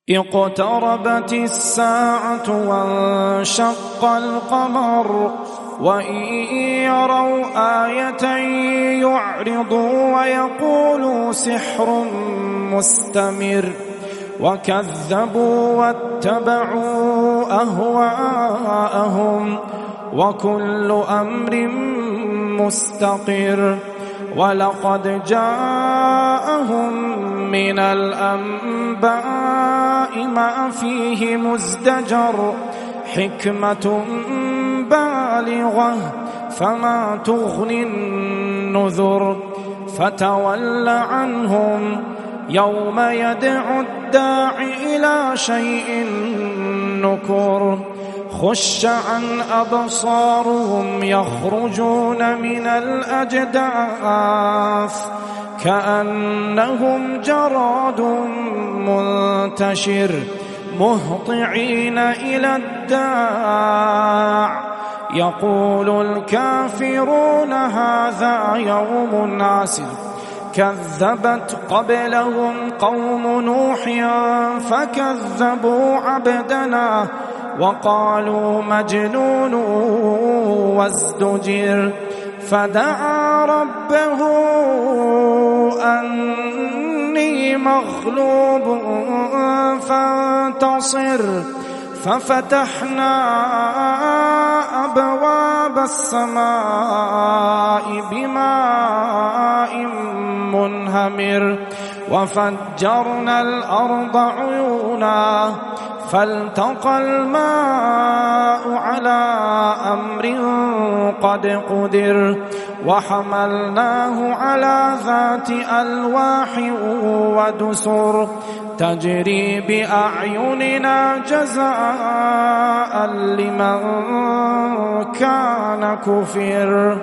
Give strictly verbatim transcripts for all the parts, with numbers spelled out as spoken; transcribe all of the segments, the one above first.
اقتربت الساعة وانشق القمر وإن يروا آية يعرضوا ويقولوا سحر مستمر وكذبوا واتبعوا أهواءهم وكل أمر مستقر ولقد جاءهم من الأنباء ما فيه مزدجر حكمة بالغة فما تغني النذر فتول عنهم يوم يدعو الداعي إلى شيء نكر خش عن أبصارهم يخرجون من الأجداث كأنهم جراد منتشر مهطعين إلى الداع يقول الكافرون هذا يوم عسر كذبت قبلهم قوم نوح فكذبوا عبدنا وقالوا مجنون وازدجر فدعا ربه أني مغلوب فانتصر ففتحنا أبواب السماء بماء منهمر وفجرنا الأرض عيونا فالتقى الماء على أمر قد قدر وحملناه على ذات ألواح ودسر تجري بأعيننا جزاء لمن كان كفر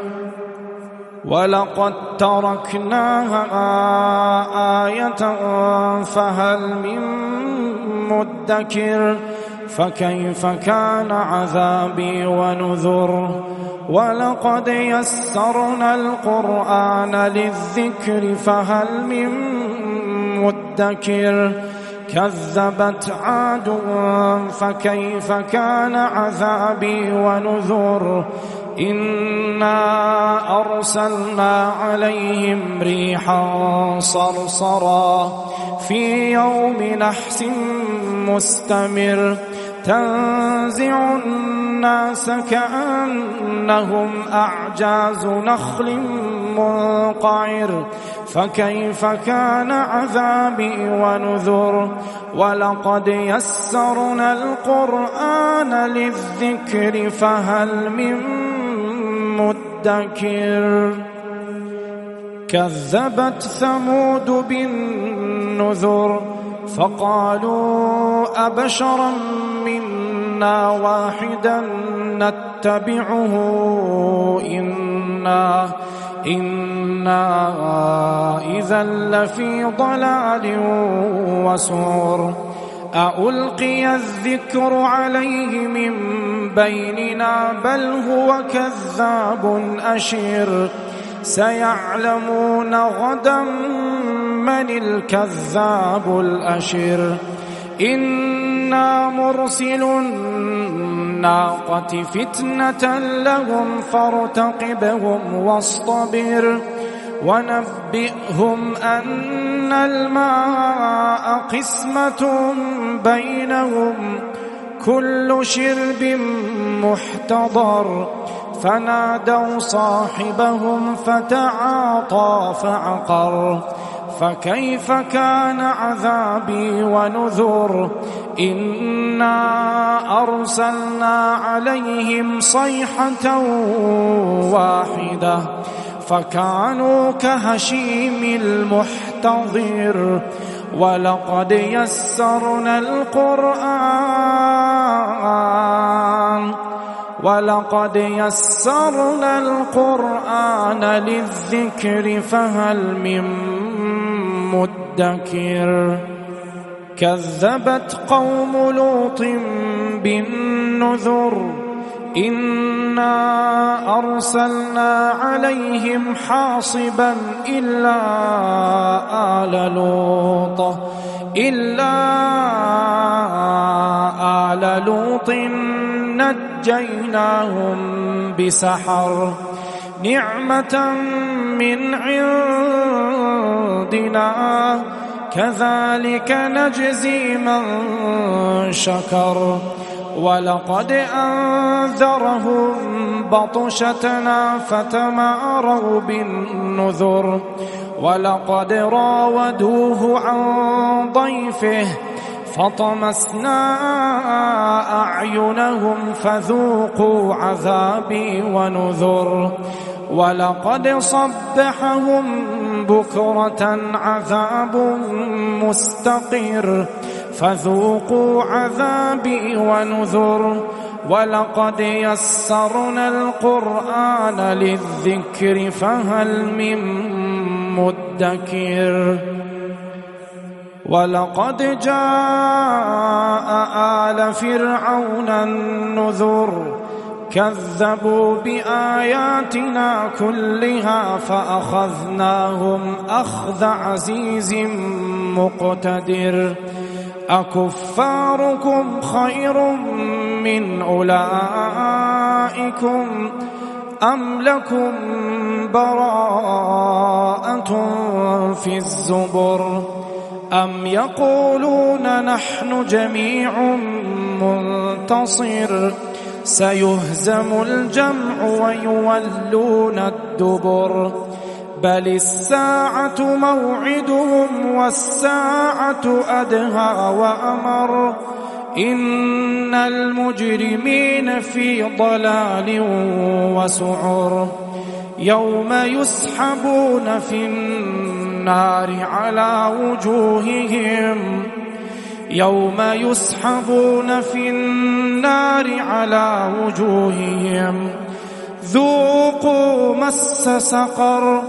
ولقد تركناها آية فهل من مدكر فكيف كان عذابي ونذر ولقد يسرنا القرآن للذكر فهل من مدكر كذبت عاد فكيف كان عذابي ونذر إنا أرسلنا عليهم ريحا صرصرا في يوم نحس مستمر تنزع الناس كأنهم أعجاز نخل منقعر فكيف كان عذابي ونذر ولقد يسرنا القرآن للذكر فهل من مدكر كذبت ثمود بالنذر فقالوا أبشرا منا واحدا نتبعه إنا إنا إذا لفي ضلال وسعر أألقي الذكر عليه من بيننا بل هو كذاب أشر سيعلمون غدا من الكذاب الأشر إنا مرسل الناقة فتنة لهم فارتقبهم واصطبر ونبئهم أن الماء قسمة بينهم كل شرب محتضر فنادوا صاحبهم فتعاطى فعقر فكيف كان عذابي ونذر إنا أرسلنا عليهم صيحة واحدة فكانوا كهشيم المحتضر ولقد يسرنا القرآن ولقد يسرنا القرآن للذكر فهل من مدكر كذبت قوم لوط بالنذر إنا أرسلنا عليهم حاصبا إلا آل لوط إلا نجيناهم بسحر نعمة من عندنا كذلك نجزي من شكر ولقد أنذرهم بطشتنا فتماروا بالنذر ولقد راودوه عن ضيفه فطمسنا أعينهم فذوقوا عذابي ونذر ولقد صبحهم بكرة عذاب مستقر فذوقوا عذابي ونذر ولقد يسرنا القرآن للذكر فهل من مدكر ولقد جاء آل فرعون النذر كذبوا بآياتنا كلها فأخذناهم أخذ عزيز مقتدر أكفاركم خير من أولئكم أم لكم براءة في الزبر أم يقولون نحن جميع منتصر سيهزم الجمع ويولون الدبر بل الساعة موعدهم والساعة أدهى وأمر إن المجرمين في ضلال وسعر يوم يسحبون في النار على وجوههم يوم يسحبون في النار على وجوههم ذوقوا مس سقر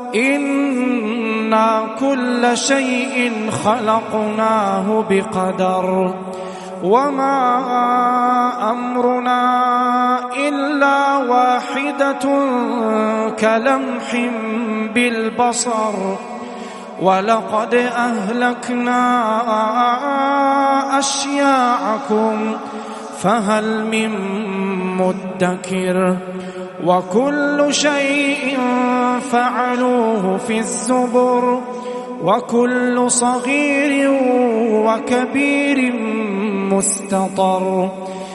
إنا كل شيء خلقناه بقدر وما أمرنا إلا واحدة كلمح بالبصر ولقد أهلكنا أشياعكم فهل من مدكر وكل شيء فعلوه في الزبر وكل صغير وكبير مستطر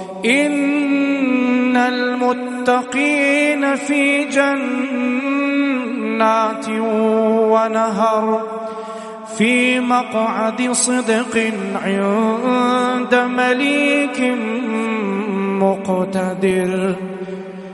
إن المتقين في جنات ونهر في مقعد صدق عند مليك مقتدر.